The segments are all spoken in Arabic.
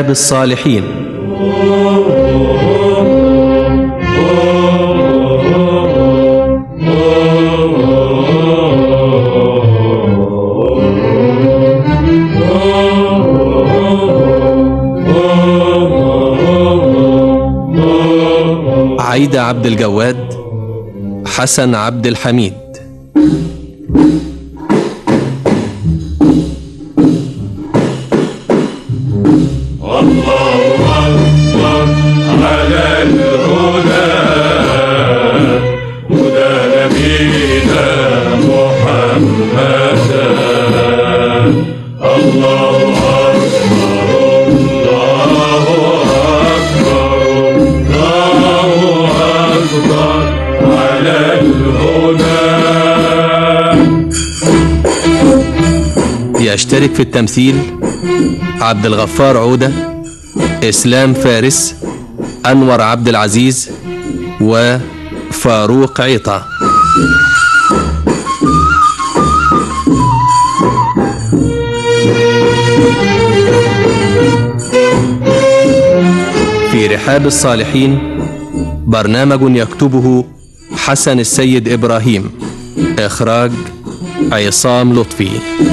رحاب الصالحين. عايدة عبد الجواد، حسن عبد الحميد. يشترك في التمثيل عبد الغفار عودة، إسلام فارس، أنور عبد العزيز، وفاروق عيطة. في رحاب الصالحين برنامج يكتبه حسن السيد إبراهيم، إخراج عصام لطفي.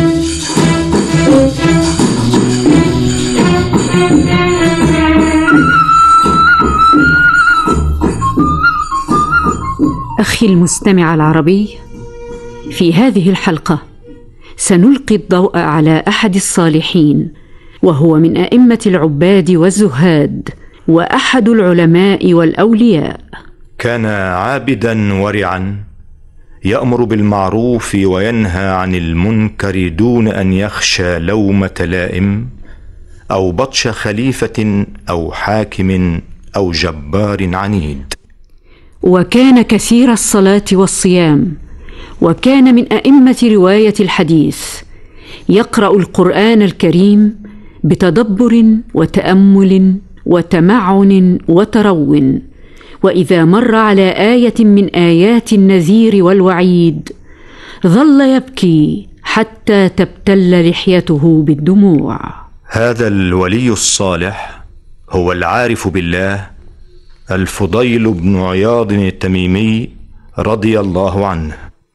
أخي المستمع العربي، في هذه الحلقة سنلقي الضوء على أحد الصالحين، وهو من أئمة العباد والزهاد، وأحد العلماء والأولياء. كان عابدا ورعا، يأمر بالمعروف وينهى عن المنكر دون أن يخشى لومة لائم أو بطش خليفة أو حاكم أو جبار عنيد. وكان كثير الصلاة والصيام، وكان من أئمة رواية الحديث، يقرأ القرآن الكريم بتدبر وتأمل وتمعن وترون، وإذا مر على آية من آيات النذير والوعيد ظل يبكي حتى تبتل لحيته بالدموع. هذا الولي الصالح هو العارف بالله الفضيل بن عياض التميمي رضي الله عنه.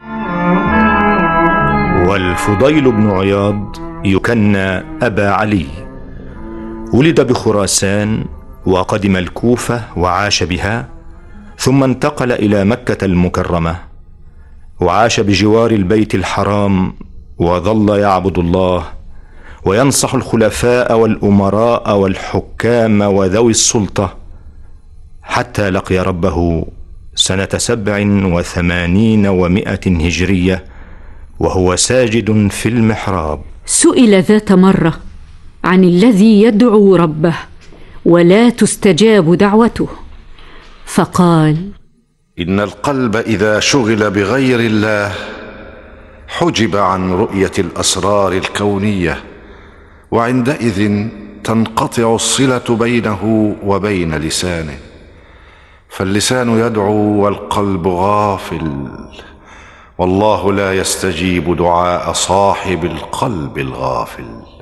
والفضيل بن عياض يكنى أبا علي، ولد بخراسان وقدم الكوفة وعاش بها، ثم انتقل إلى مكة المكرمة وعاش بجوار البيت الحرام، وظل يعبد الله وينصح الخلفاء والأمراء والحكام وذوي السلطة، حتى لقي ربه سنة 87 و100 هجرية وهو ساجد في المحراب. سئل ذات مرة عن الذي يدعو ربه ولا تستجاب دعوته، فقال: إن القلب إذا شغل بغير الله حجب عن رؤية الأسرار الكونية، وعندئذ تنقطع الصلة بينه وبين لسانه، فاللسان يدعو والقلب غافل، والله لا يستجيب دعاء صاحب القلب الغافل.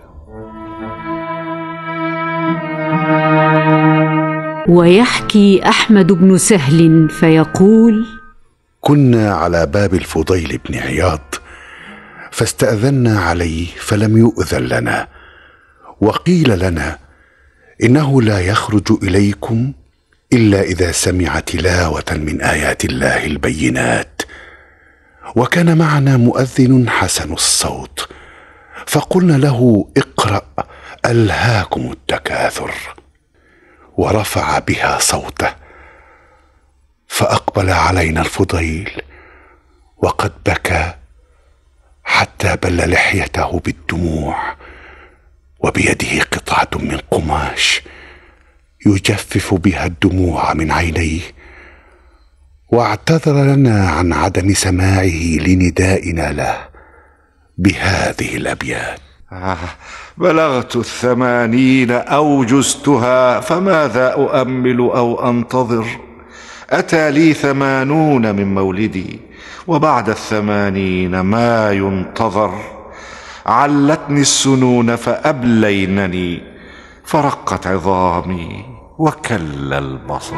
ويحكي أحمد بن سهل فيقول: كنا على باب الفضيل بن عياض، فاستأذنا عليه فلم يؤذن لنا، وقيل لنا إنه لا يخرج إليكم إلا إذا سمع تلاوة من آيات الله البينات. وكان معنا مؤذن حسن الصوت، فقلنا له: اقرأ ألهاكم التكاثر، ورفع بها صوته، فأقبل علينا الفضيل وقد بكى حتى بل لحيته بالدموع، وبيده قطعة من قماش يجفف بها الدموع من عينيه، واعتذر لنا عن عدم سماعه لندائنا له بهذه الأبيات: بلغت 80 أو جزتها، فماذا أؤمل أو أنتظر؟ أتى لي 80 من مولدي، وبعد 80 ما ينتظر. علتني السنون فأبلينني، فرقت عظامي وكل البصر.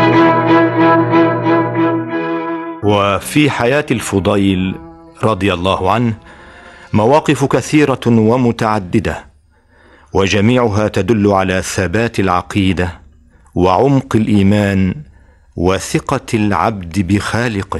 وفي حياة الفضيل رضي الله عنه مواقف كثيرة ومتعددة، وجميعها تدل على ثبات العقيدة وعمق الإيمان وثقة العبد بخالقه.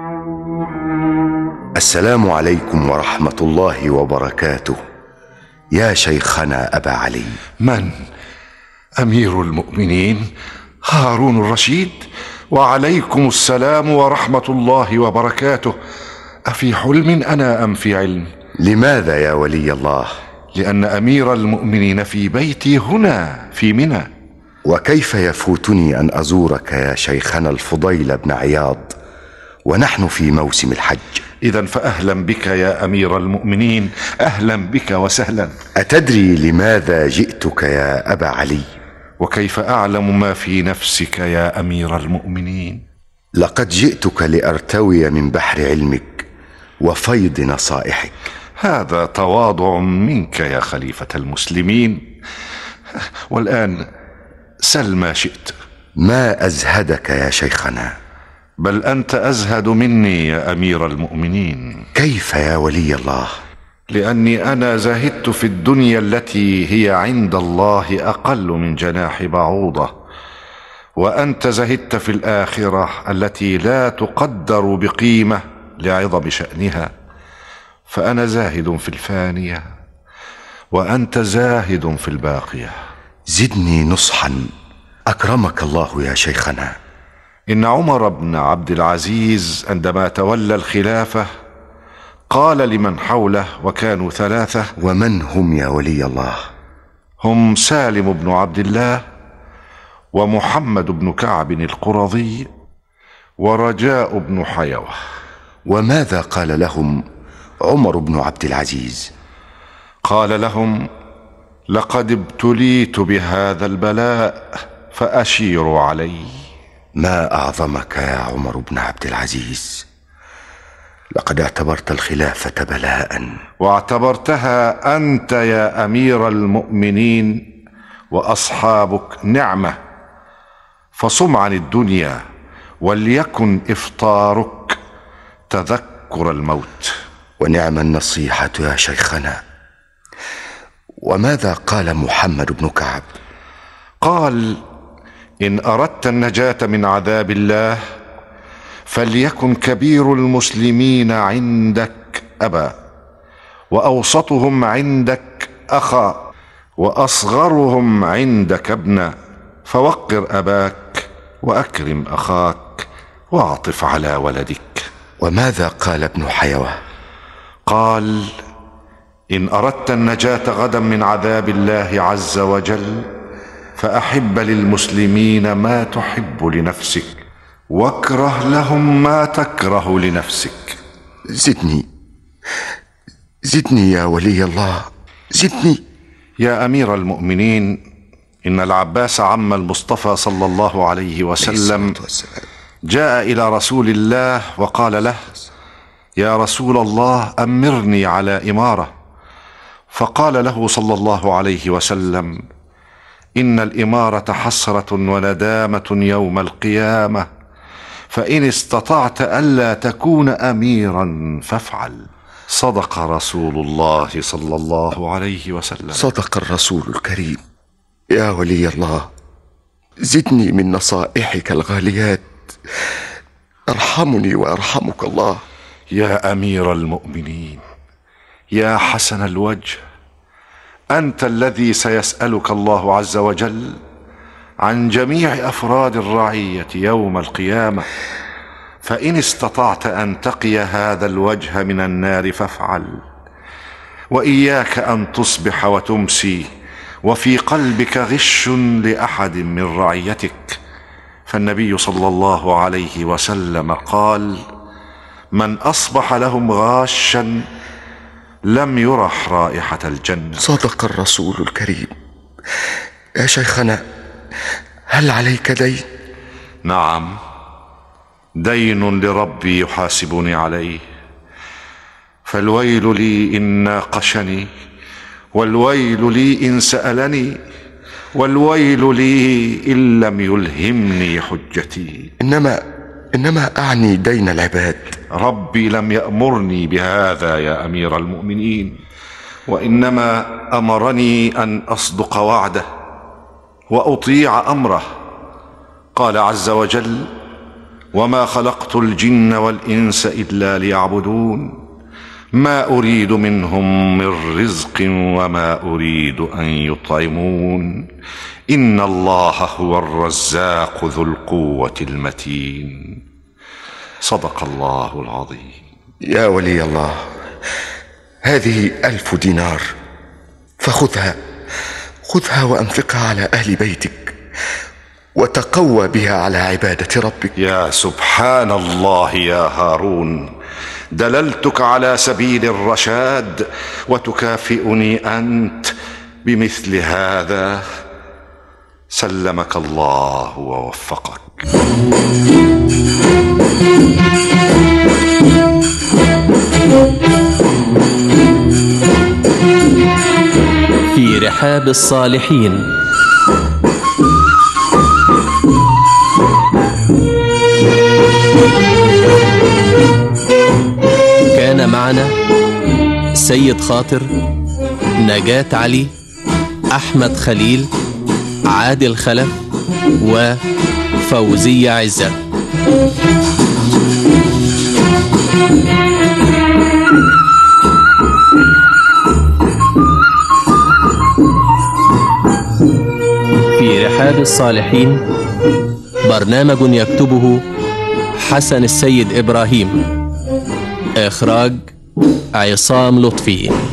السلام عليكم ورحمة الله وبركاته يا شيخنا أبا علي. من؟ أمير المؤمنين هارون الرشيد. وعليكم السلام ورحمة الله وبركاته. أفي حلم أنا أم في علم؟ لماذا يا ولي الله؟ لأن أمير المؤمنين في بيتي هنا في منى. وكيف يفوتني أن أزورك يا شيخنا الفضيل بن عياض ونحن في موسم الحج؟ إذن فأهلا بك يا أمير المؤمنين، أهلا بك وسهلا. أتدري لماذا جئتك يا أبا علي؟ وكيف أعلم ما في نفسك يا أمير المؤمنين؟ لقد جئتك لأرتوي من بحر علمك وفيض نصائحك. هذا تواضع منك يا خليفة المسلمين. والآن سل ما شئت. ما أزهدك يا شيخنا؟ بل أنت أزهد مني يا أمير المؤمنين. كيف يا ولي الله؟ لأني أنا زهدت في الدنيا التي هي عند الله أقل من جناح بعوضة، وأنت زهدت في الآخرة التي لا تقدر بقيمة لعظم شأنها. فأنا زاهد في الفانية وأنت زاهد في الباقية. زدني نصحا أكرمك الله يا شيخنا. إن عمر بن عبد العزيز عندما تولى الخلافة قال لمن حوله، وكانوا ثلاثة. ومن هم يا ولي الله؟ هم سالم بن عبد الله، ومحمد بن كعب القرظي، ورجاء بن حيوة. وماذا قال لهم عمر بن عبد العزيز؟ قال لهم: لقد ابتليت بهذا البلاء فأشيروا علي. ما أعظمك يا عمر بن عبد العزيز، لقد اعتبرت الخلافة بلاء. واعتبرتها أنت يا أمير المؤمنين وأصحابك نعمة. فصم عن الدنيا وليكن إفطارك تذكر الموت. ونعم النصيحة يا شيخنا. وماذا قال محمد بن كعب؟ قال: إن أردت النجاة من عذاب الله فليكن كبير المسلمين عندك أبا، وأوسطهم عندك أخا، وأصغرهم عندك ابنا، فوقر أباك وأكرم أخاك واعطف على ولدك. وماذا قال ابن حيوة؟ قال: إن أردت النجاة غدا من عذاب الله عز وجل فأحب للمسلمين ما تحب لنفسك، واكره لهم ما تكره لنفسك. زدني يا ولي الله، زدني. يا أمير المؤمنين، إن العباس عم المصطفى صلى الله عليه وسلم جاء إلى رسول الله وقال له: يا رسول الله، أمرني على إمارة. فقال له صلى الله عليه وسلم: إن الإمارة حسرة وندامة يوم القيامة، فإن استطعت ألا تكون أميرا فافعل. صدق رسول الله صلى الله عليه وسلم. صدق الرسول الكريم. يا ولي الله، زدني من نصائحك الغاليات، ارحمني وارحمك الله. يا أمير المؤمنين، يا حسن الوجه، أنت الذي سيسألك الله عز وجل عن جميع أفراد الرعية يوم القيامة، فإن استطعت أن تقي هذا الوجه من النار فافعل. وإياك أن تصبح وتمسي وفي قلبك غش لأحد من رعيتك، فالنبي صلى الله عليه وسلم قال: من أصبح لهم غاشا لم يرح رائحة الجنة. صدق الرسول الكريم. يا شيخنا، هل عليك دين؟ نعم، دين لربي يحاسبني عليه، فالويل لي إن ناقشني، والويل لي إن سألني، والويل لي إن لم يلهمني حجتي. إنما أعني دين العباد. ربي لم يأمرني بهذا يا أمير المؤمنين، وإنما أمرني أن أصدق وعده وأطيع أمره. قال عز وجل: وما خلقت الجن والإنس إلا ليعبدون ما أريد منهم من رزق وما أريد أن يطعمون إن الله هو الرزاق ذو القوة المتين. صدق الله العظيم. يا ولي الله، هذه 1000 دينار، فخذها وأنفقها على أهل بيتك، وتقوى بها على عبادة ربك. يا سبحان الله يا هارون، دللتك على سبيل الرشاد وتكافئني أنت بمثل هذا. سلمك الله ووفقك. في رحاب الصالحين. كان معنا سيد خاطر، نجاة علي، أحمد خليل، عادل خلف، وفوزية عزت. في رحاب الصالحين برنامج يكتبه حسن السيد إبراهيم، إخراج عصام لطفي.